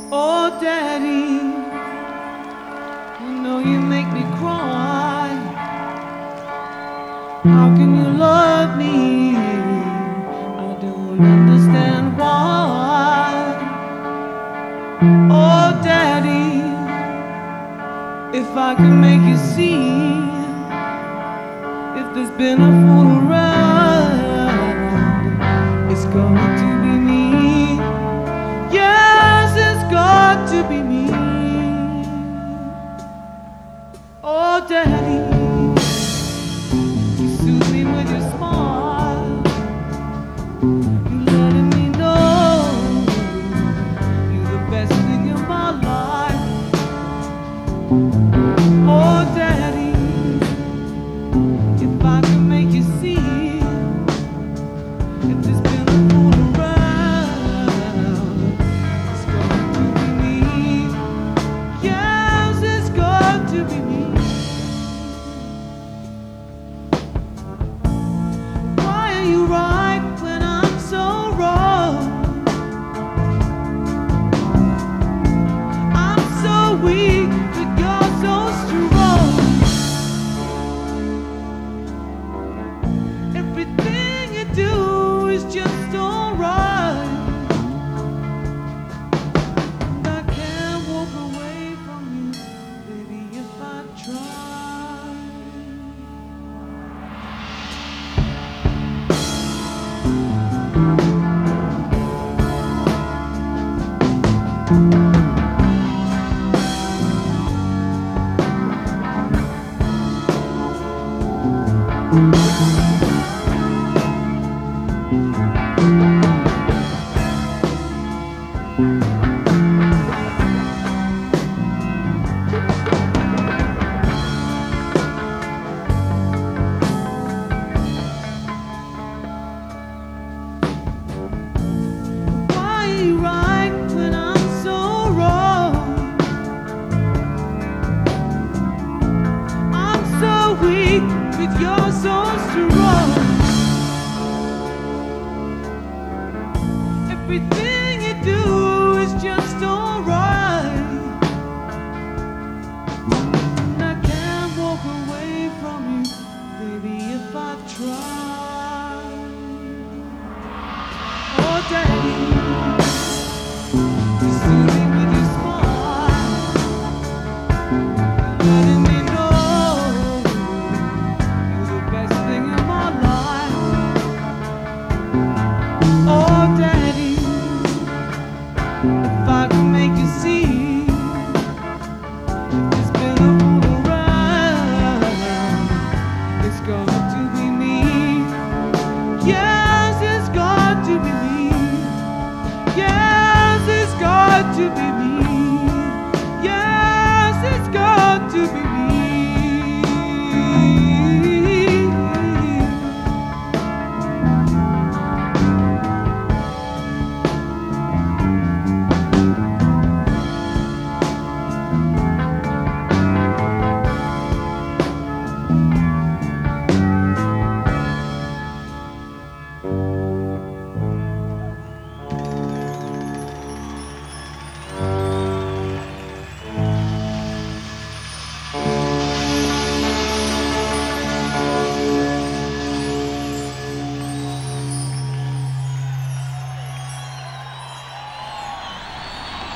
Oh, Daddy, you know you make me cry. How can you love me? I don't understand why. Oh, Daddy, if I could make you see, if there's been a fool around, it's going to be me. Yes, it's got to be me. Oh, Daddy, you soothe me with your smile. You letting me know you're the best thing in my life. Oh, Daddy, if I could make you see, if there's been a fool around, it's going to be me. Yes, it's got to be me. Why are you right when I'm so wrong? I'm so weak, but you're so strong. Everything you do is just alright. And I can't walk away from you, baby, if I try. Why are you right when I'm so wrong? I'm so weak, but you're so strong. Everything you do is just alright. And I can't walk away from you, baby, if I try. Oh, Daddy, you soothe me with your smile. You're letting me know you're the best thing in my life. Oh, Daddy, if I could make you see, if there's been a fool around, it's got to be me. Yes, it's got to be me. Yes, it's got to be me.